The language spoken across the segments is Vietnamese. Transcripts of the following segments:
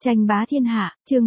Tranh bá thiên hạ, chương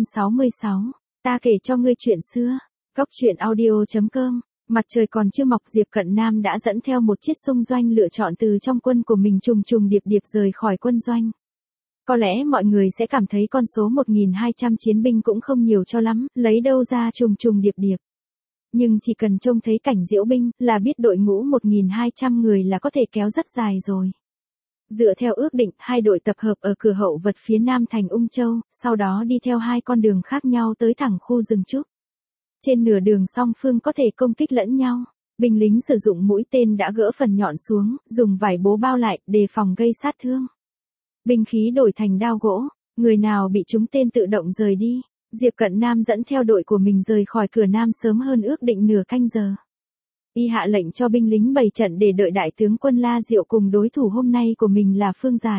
366. Ta kể cho ngươi chuyện xưa. Góc truyện audio.com. Mặt trời còn chưa mọc, Diệp Cận Nam đã dẫn theo một chiếc xung doanh lựa chọn từ trong quân của mình trùng trùng điệp điệp rời khỏi quân doanh. Có lẽ mọi người sẽ cảm thấy con số 1.200 chiến binh cũng không nhiều cho lắm, lấy đâu ra trùng trùng điệp điệp. Nhưng chỉ cần trông thấy cảnh diễu binh là biết đội ngũ 1.200 người là có thể kéo rất dài rồi. Dựa theo ước định, hai đội tập hợp ở cửa hậu vật phía nam thành Ung Châu, sau đó đi theo hai con đường khác nhau tới thẳng khu rừng trúc. Trên nửa đường song phương có thể công kích lẫn nhau. Binh lính sử dụng mũi tên đã gỡ phần nhọn xuống, dùng vải bố bao lại, đề phòng gây sát thương. Binh khí đổi thành đao gỗ, người nào bị trúng tên tự động rời đi. Diệp Cận Nam dẫn theo đội của mình rời khỏi cửa nam sớm hơn ước định nửa canh giờ. Y hạ lệnh cho binh lính bày trận để đợi đại tướng quân La Diệu cùng đối thủ hôm nay của mình là Phương Giải.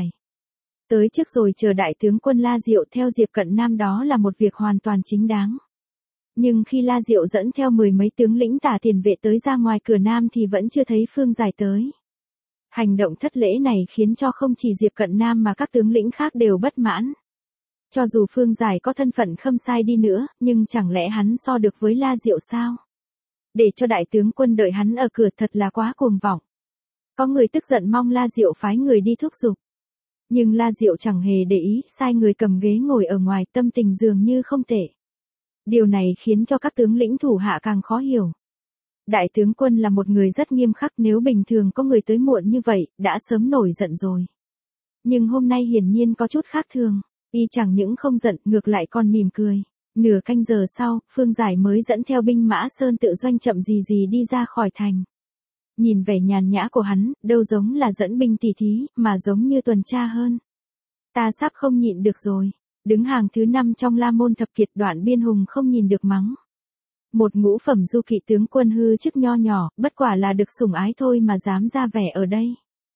Tới trước rồi chờ đại tướng quân La Diệu theo Diệp Cận Nam đó là một việc hoàn toàn chính đáng. Nhưng khi La Diệu dẫn theo mười mấy tướng lĩnh tả tiền vệ tới ra ngoài cửa nam thì vẫn chưa thấy Phương Giải tới. Hành động thất lễ này khiến cho không chỉ Diệp Cận Nam mà các tướng lĩnh khác đều bất mãn. Cho dù Phương Giải có thân phận khâm sai đi nữa, nhưng chẳng lẽ hắn so được với La Diệu sao? Để cho đại tướng quân đợi hắn ở cửa thật là quá cuồng vọng. Có người tức giận mong La Diệu phái người đi thúc giục. Nhưng La Diệu chẳng hề để ý, sai người cầm ghế ngồi ở ngoài, tâm tình dường như không tệ. Điều này khiến cho các tướng lĩnh thủ hạ càng khó hiểu. Đại tướng quân là một người rất nghiêm khắc, nếu bình thường có người tới muộn như vậy, đã sớm nổi giận rồi. Nhưng hôm nay hiển nhiên có chút khác thường, y chẳng những không giận, ngược lại còn mỉm cười. Nửa canh giờ sau, Phương Giải mới dẫn theo binh mã Sơn Tự Doanh chậm gì gì đi ra khỏi thành. Nhìn vẻ nhàn nhã của hắn, đâu giống là dẫn binh tỉ thí, mà giống như tuần tra hơn. Ta sắp không nhịn được rồi. Đứng hàng thứ 5 trong La Môn thập kiệt, Đoạn Biên Hùng không nhìn được mắng. Một ngũ phẩm du kỵ tướng quân hư chức nho nhỏ, bất quả là được sủng ái thôi mà dám ra vẻ ở đây.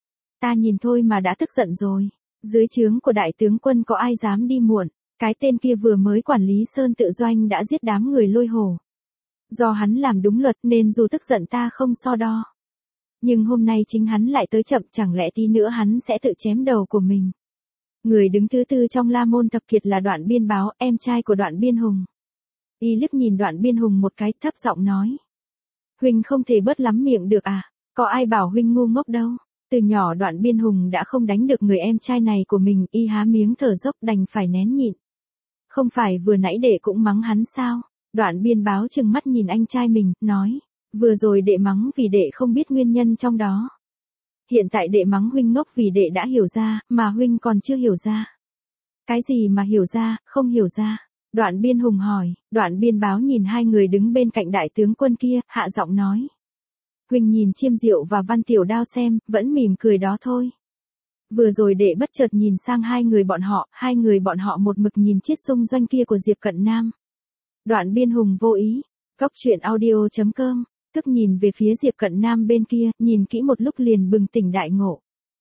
Ta nhìn thôi mà đã tức giận rồi. Dưới trướng của đại tướng quân có ai dám đi muộn. Cái tên kia vừa mới quản lý Sơn Tự Doanh đã giết đám người Lôi Hổ. Do hắn làm đúng luật nên dù tức giận ta không so đo. Nhưng hôm nay chính hắn lại tới chậm, chẳng lẽ tí nữa hắn sẽ tự chém đầu của mình. Người đứng thứ 4 trong La Môn thập kiệt là Đoạn Biên Báo, em trai của Đoạn Biên Hùng. Y liếc nhìn Đoạn Biên Hùng một cái, thấp giọng nói. Huynh không thể bớt lắm miệng được à, có ai bảo huynh ngu ngốc đâu. Từ nhỏ Đoạn Biên Hùng đã không đánh được người em trai này của mình, y há miếng thở dốc đành phải nén nhịn. Không phải vừa nãy đệ cũng mắng hắn sao? Đoạn Biên Báo trừng mắt nhìn anh trai mình, nói. Vừa rồi đệ mắng vì đệ không biết nguyên nhân trong đó. Hiện tại đệ mắng huynh ngốc vì đệ đã hiểu ra, mà huynh còn chưa hiểu ra. Cái gì mà hiểu ra, không hiểu ra? Đoạn Biên Hùng hỏi. Đoạn Biên Báo nhìn hai người đứng bên cạnh đại tướng quân kia, hạ giọng nói. Huynh nhìn Chiêm Diệu và Văn Tiểu Đao xem, vẫn mỉm cười đó thôi. Vừa rồi đệ bất chợt nhìn sang hai người bọn họ một mực nhìn chiếc xung doanh kia của Diệp Cận Nam. Đoạn Biên Hùng vô ý. Góc truyện audio.com. Tức nhìn về phía Diệp Cận Nam bên kia, nhìn kỹ một lúc liền bừng tỉnh đại ngộ.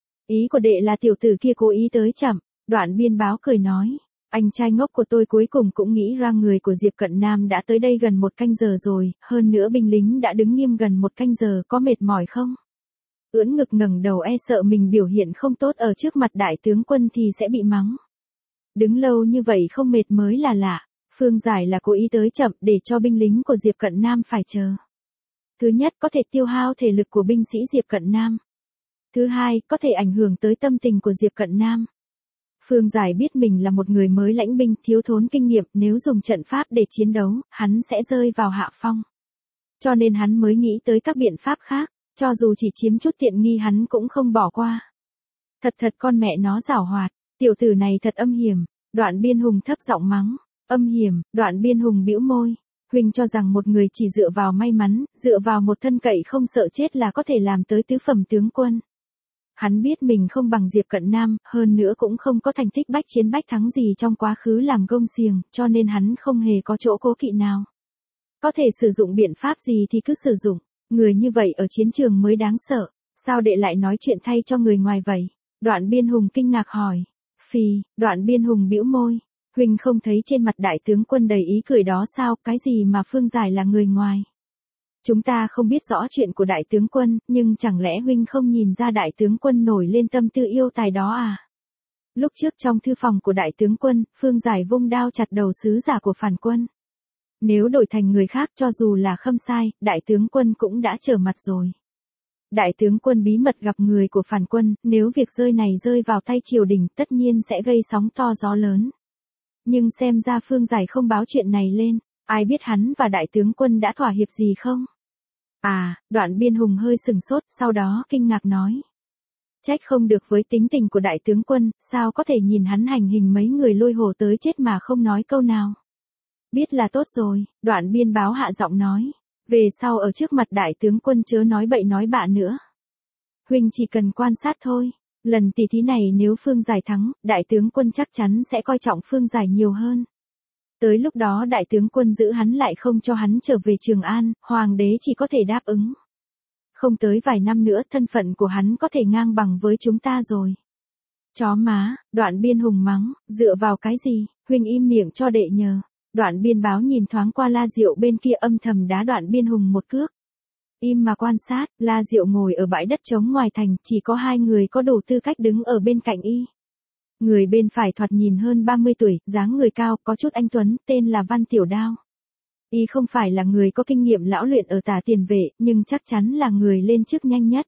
Ý của đệ là tiểu tử kia cố ý tới chậm. Đoạn Biên Báo cười nói. Anh trai ngốc của tôi cuối cùng cũng nghĩ ra người của Diệp Cận Nam đã tới đây gần 1 canh giờ rồi, hơn nữa binh lính đã đứng nghiêm gần 1 canh giờ, có mệt mỏi không? Ưỡn ngực ngẩng đầu e sợ mình biểu hiện không tốt ở trước mặt đại tướng quân thì sẽ bị mắng. Đứng lâu như vậy không mệt mới là lạ. Phương Giải là cố ý tới chậm để cho binh lính của Diệp Cận Nam phải chờ. Thứ nhất, có thể tiêu hao thể lực của binh sĩ Diệp Cận Nam. Thứ hai, có thể ảnh hưởng tới tâm tình của Diệp Cận Nam. Phương Giải biết mình là một người mới lãnh binh, thiếu thốn kinh nghiệm, nếu dùng trận pháp để chiến đấu, hắn sẽ rơi vào hạ phong. Cho nên hắn mới nghĩ tới các biện pháp khác, cho dù chỉ chiếm chút tiện nghi hắn cũng không bỏ qua. Thật con mẹ nó giảo hoạt, tiểu tử này thật âm hiểm. Đoạn Biên Hùng thấp giọng mắng. Âm hiểm? Đoạn Biên Hùng bĩu môi. Huynh cho rằng một người chỉ dựa vào may mắn, dựa vào một thân cậy không sợ chết là có thể làm tới tứ phẩm tướng quân. Hắn biết mình không bằng Diệp Cận Nam, hơn nữa cũng không có thành tích bách chiến bách thắng gì trong quá khứ làm gông xiềng, cho nên hắn không hề có chỗ cố kỵ nào. Có thể sử dụng biện pháp gì thì cứ sử dụng, người như vậy ở chiến trường mới đáng sợ, sao đệ lại nói chuyện thay cho người ngoài vậy? Đoạn Biên Hùng kinh ngạc hỏi. Phì, Đoạn Biên Hùng bĩu môi. Huynh không thấy trên mặt đại tướng quân đầy ý cười đó sao, cái gì mà Phương Giải là người ngoài? Chúng ta không biết rõ chuyện của đại tướng quân, nhưng chẳng lẽ huynh không nhìn ra đại tướng quân nổi lên tâm tư yêu tài đó à? Lúc trước trong thư phòng của đại tướng quân, Phương Giải vung đao chặt đầu sứ giả của phản quân. Nếu đổi thành người khác cho dù là Khâm Sai, đại tướng quân cũng đã trở mặt rồi. Đại tướng quân bí mật gặp người của phản quân, nếu việc rơi này rơi vào tay triều đình tất nhiên sẽ gây sóng to gió lớn. Nhưng xem ra Phương Giải không báo chuyện này lên, ai biết hắn và đại tướng quân đã thỏa hiệp gì không? Đoạn Biên Hùng hơi sừng sốt, sau đó kinh ngạc nói. Trách không được với tính tình của đại tướng quân, sao có thể nhìn hắn hành hình mấy người lôi hồ tới chết mà không nói câu nào. Biết là tốt rồi, Đoạn Biên báo hạ giọng nói. Về sau ở trước mặt đại tướng quân chớ nói bậy nói bạ nữa. Huynh chỉ cần quan sát thôi. Lần tỷ thí này nếu Phương Giải thắng, đại tướng quân chắc chắn sẽ coi trọng Phương Giải nhiều hơn. Tới lúc đó đại tướng quân giữ hắn lại không cho hắn trở về Trường An, hoàng đế chỉ có thể đáp ứng. Không tới vài năm nữa thân phận của hắn có thể ngang bằng với chúng ta rồi. Chó má, Đoạn Biên Hùng mắng, dựa vào cái gì, huynh im miệng cho đệ nhờ. Đoạn Biên báo nhìn thoáng qua La Diệu bên kia âm thầm đá Đoạn Biên Hùng một cước. Im mà quan sát, La Diệu ngồi ở bãi đất trống ngoài thành, chỉ có hai người có đủ tư cách đứng ở bên cạnh y. Người bên phải thoạt nhìn hơn 30 tuổi, dáng người cao, có chút anh tuấn, tên là Văn Tiểu Đao. Y không phải là người có kinh nghiệm lão luyện ở Tả Tiền Vệ, nhưng chắc chắn là người lên chức nhanh nhất.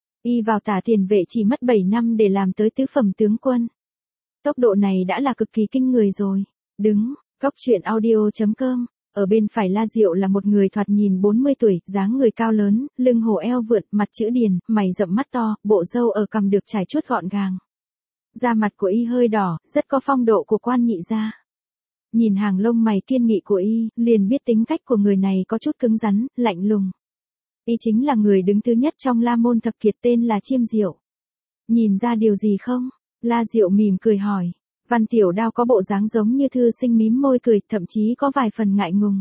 Y vào Tả Tiền Vệ chỉ mất 7 năm để làm tới tứ phẩm tướng quân. Tốc độ này đã là cực kỳ kinh người rồi. Đứng, Góc truyện audio.com. Ở bên phải La Diệu là một người thoạt nhìn 40 tuổi, dáng người cao lớn, lưng hổ eo vượn, mặt chữ điền, mày rậm mắt to, bộ râu ở cằm được trải chuốt gọn gàng. Da mặt của y hơi đỏ, rất có phong độ của quan nhị gia. Nhìn hàng lông mày kiên nghị của y, liền biết tính cách của người này có chút cứng rắn, lạnh lùng. Y chính là người đứng thứ nhất trong La Môn thập kiệt tên là Chiêm Diệu. Nhìn ra điều gì không? La Diệu mỉm cười hỏi. Văn Tiểu Đao có bộ dáng giống như thư sinh mím môi cười, thậm chí có vài phần ngại ngùng.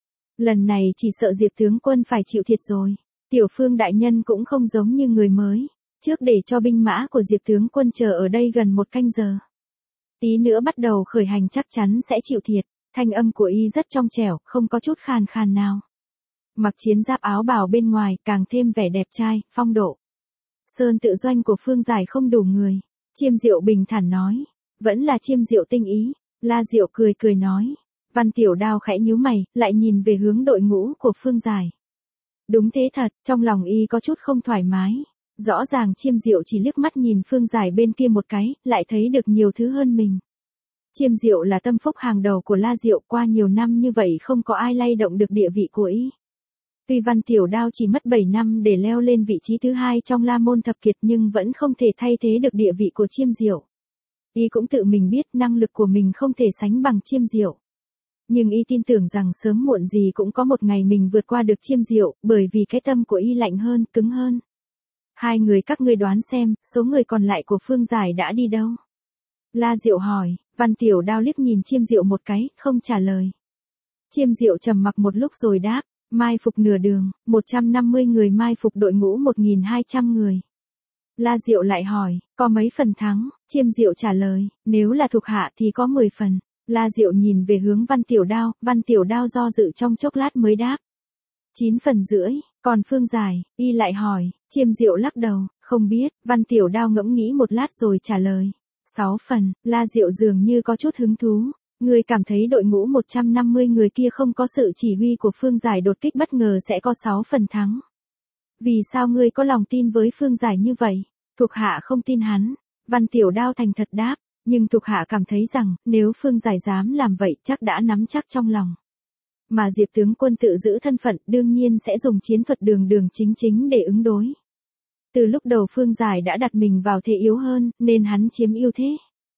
Lần này chỉ sợ Diệp tướng quân phải chịu thiệt rồi. Tiểu Phương đại nhân cũng không giống như người mới. Trước để cho binh mã của Diệp tướng quân chờ ở đây gần 1 canh giờ. Tí nữa bắt đầu khởi hành chắc chắn sẽ chịu thiệt. Thanh âm của y rất trong trẻo, không có chút khàn khàn nào. Mặc chiến giáp áo bào bên ngoài càng thêm vẻ đẹp trai, phong độ. Sơn tự doanh của Phương Giải không đủ người. Chiêm Diệu bình thản nói. Vẫn là Chiêm Diệu tinh ý. La Diệu cười cười nói. Văn Tiểu Đao khẽ nhíu mày, lại nhìn về hướng đội ngũ của Phương Giải. Đúng thế thật, trong lòng y có chút không thoải mái. Rõ ràng Chiêm Diệu chỉ liếc mắt nhìn Phương Giải bên kia một cái, lại thấy được nhiều thứ hơn mình. Chiêm Diệu là tâm phúc hàng đầu của La Diệu, qua nhiều năm như vậy không có ai lay động được địa vị của y. Tuy Văn Tiểu Đao chỉ mất 7 năm để leo lên vị trí thứ 2 trong La Môn thập kiệt nhưng vẫn không thể thay thế được địa vị của Chiêm Diệu. Y cũng tự mình biết năng lực của mình không thể sánh bằng Chiêm Diệu. Nhưng y tin tưởng rằng sớm muộn gì cũng có một ngày mình vượt qua được Chiêm Diệu, bởi vì cái tâm của y lạnh hơn, cứng hơn. Hai người các ngươi đoán xem, số người còn lại của Phương Giải đã đi đâu? La Diệu hỏi, Văn Tiểu Đao liếc nhìn Chiêm Diệu một cái, không trả lời. Chiêm Diệu trầm mặc một lúc rồi đáp, mai phục nửa đường, 150 người mai phục đội ngũ 1.200 người. La Diệu lại hỏi, có mấy phần thắng? Chiêm Diệu trả lời, nếu là thuộc hạ thì có 10 phần. La Diệu nhìn về hướng Văn Tiểu Đao do dự trong chốc lát mới đáp. 9 phần rưỡi, còn Phương Giải, y lại hỏi, Chiêm Diệu lắc đầu, không biết, Văn Tiểu Đao ngẫm nghĩ một lát rồi trả lời. 6 phần, La Diệu dường như có chút hứng thú. Ngươi cảm thấy đội ngũ 150 người kia không có sự chỉ huy của Phương Giải đột kích bất ngờ sẽ có 6 phần thắng. Vì sao ngươi có lòng tin với Phương Giải như vậy? Thuộc hạ không tin hắn. Văn Tiểu Đao thành thật đáp, nhưng thuộc hạ cảm thấy rằng, nếu Phương Giải dám làm vậy chắc đã nắm chắc trong lòng. Mà Diệp tướng quân tự giữ thân phận đương nhiên sẽ dùng chiến thuật đường đường chính chính để ứng đối. Từ lúc đầu Phương Giải đã đặt mình vào thế yếu hơn, nên hắn chiếm ưu thế.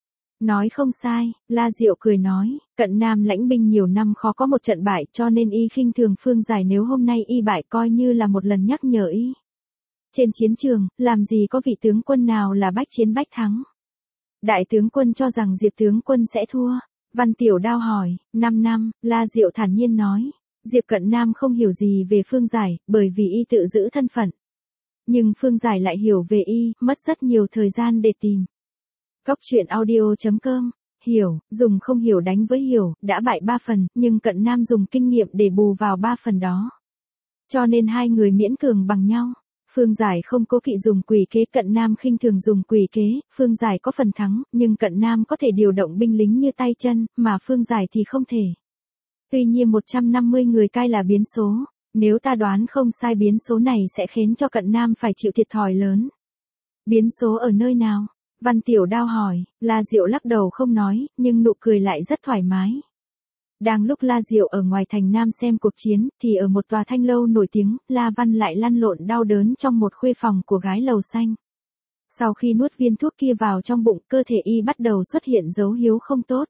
Nói không sai, La Diệu cười nói, Cận Nam lãnh binh nhiều năm khó có một trận bại cho nên y khinh thường Phương Giải, nếu hôm nay y bại coi như là một lần nhắc nhở y. Trên chiến trường, làm gì có vị tướng quân nào là bách chiến bách thắng. Đại tướng quân cho rằng Diệp tướng quân sẽ thua. Văn Tiểu Đao hỏi, 5 năm, La Diệu thản nhiên nói. Diệp Cận Nam không hiểu gì về Phương Giải, bởi vì y tự giữ thân phận. Nhưng Phương Giải lại hiểu về y, mất rất nhiều thời gian để tìm. Góc truyện audio.com. Hiểu, dùng không hiểu đánh với hiểu, đã bại 3 phần, nhưng Cận Nam dùng kinh nghiệm để bù vào 3 phần đó. Cho nên hai người miễn cường bằng nhau. Phương Giải không cố kỵ dùng quỷ kế, Cận Nam khinh thường dùng quỷ kế, Phương Giải có phần thắng, nhưng Cận Nam có thể điều động binh lính như tay chân, mà Phương Giải thì không thể. Tuy nhiên 150 người cai là biến số, nếu ta đoán không sai biến số này sẽ khiến cho Cận Nam phải chịu thiệt thòi lớn. Biến số ở nơi nào? Văn Tiểu Đao hỏi, La Diệu lắc đầu không nói, nhưng nụ cười lại rất thoải mái. Đang lúc La Diệu ở ngoài thành Nam xem cuộc chiến, thì ở một tòa thanh lâu nổi tiếng, La Văn lại lăn lộn đau đớn trong một khuê phòng của gái lầu xanh. Sau khi nuốt viên thuốc kia vào trong bụng, cơ thể y bắt đầu xuất hiện dấu hiệu không tốt.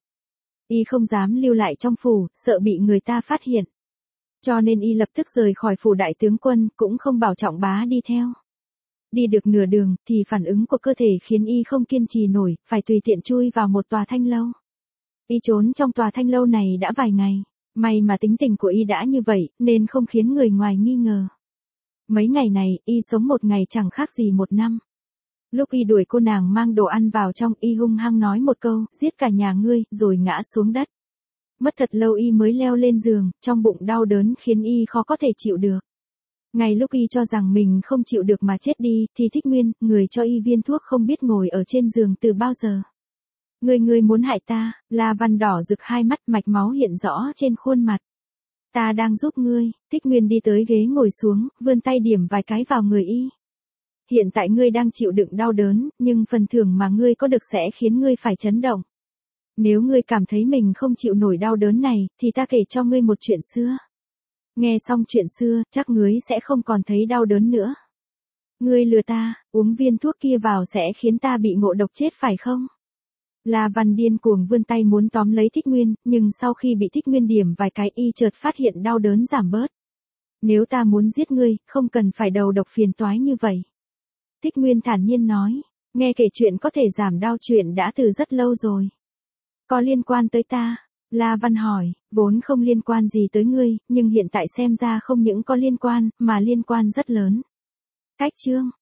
Y không dám lưu lại trong phủ, sợ bị người ta phát hiện. Cho nên y lập tức rời khỏi phủ đại tướng quân, cũng không bảo Trọng Bá đi theo. Đi được nửa đường, thì phản ứng của cơ thể khiến y không kiên trì nổi, phải tùy tiện chui vào một tòa thanh lâu. Y trốn trong tòa thanh lâu này đã vài ngày, may mà tính tình của y đã như vậy, nên không khiến người ngoài nghi ngờ. Mấy ngày này, y sống một ngày chẳng khác gì một năm. Lúc y đuổi cô nàng mang đồ ăn vào trong, y hung hăng nói một câu, giết cả nhà ngươi, rồi ngã xuống đất. Mất thật lâu y mới leo lên giường, trong bụng đau đớn khiến y khó có thể chịu được. Ngay lúc y cho rằng mình không chịu được mà chết đi, thì Thích Nguyên, người cho y viên thuốc không biết ngồi ở trên giường từ bao giờ. Ngươi muốn hại ta? La Văn đỏ rực hai mắt, mạch máu hiện rõ trên khuôn mặt. Ta đang giúp ngươi. Thích Nguyên đi tới ghế ngồi xuống, vươn tay điểm vài cái vào người y. Hiện tại ngươi đang chịu đựng đau đớn, nhưng phần thưởng mà ngươi có được sẽ khiến ngươi phải chấn động. Nếu ngươi cảm thấy mình không chịu nổi đau đớn này, thì ta kể cho ngươi một chuyện xưa. Nghe xong chuyện xưa, chắc ngươi sẽ không còn thấy đau đớn nữa. Ngươi lừa ta, uống viên thuốc kia vào sẽ khiến ta bị ngộ độc chết phải không? La Văn điên cuồng vươn tay muốn tóm lấy Thích Nguyên, nhưng sau khi bị Thích Nguyên điểm vài cái y chợt phát hiện đau đớn giảm bớt. Nếu ta muốn giết ngươi, không cần phải đầu độc phiền toái như vậy. Thích Nguyên thản nhiên nói, nghe kể chuyện có thể giảm đau chuyện đã từ rất lâu rồi. Có liên quan tới ta? La Văn hỏi, vốn không liên quan gì tới ngươi, nhưng hiện tại xem ra không những có liên quan, mà liên quan rất lớn. Cách chương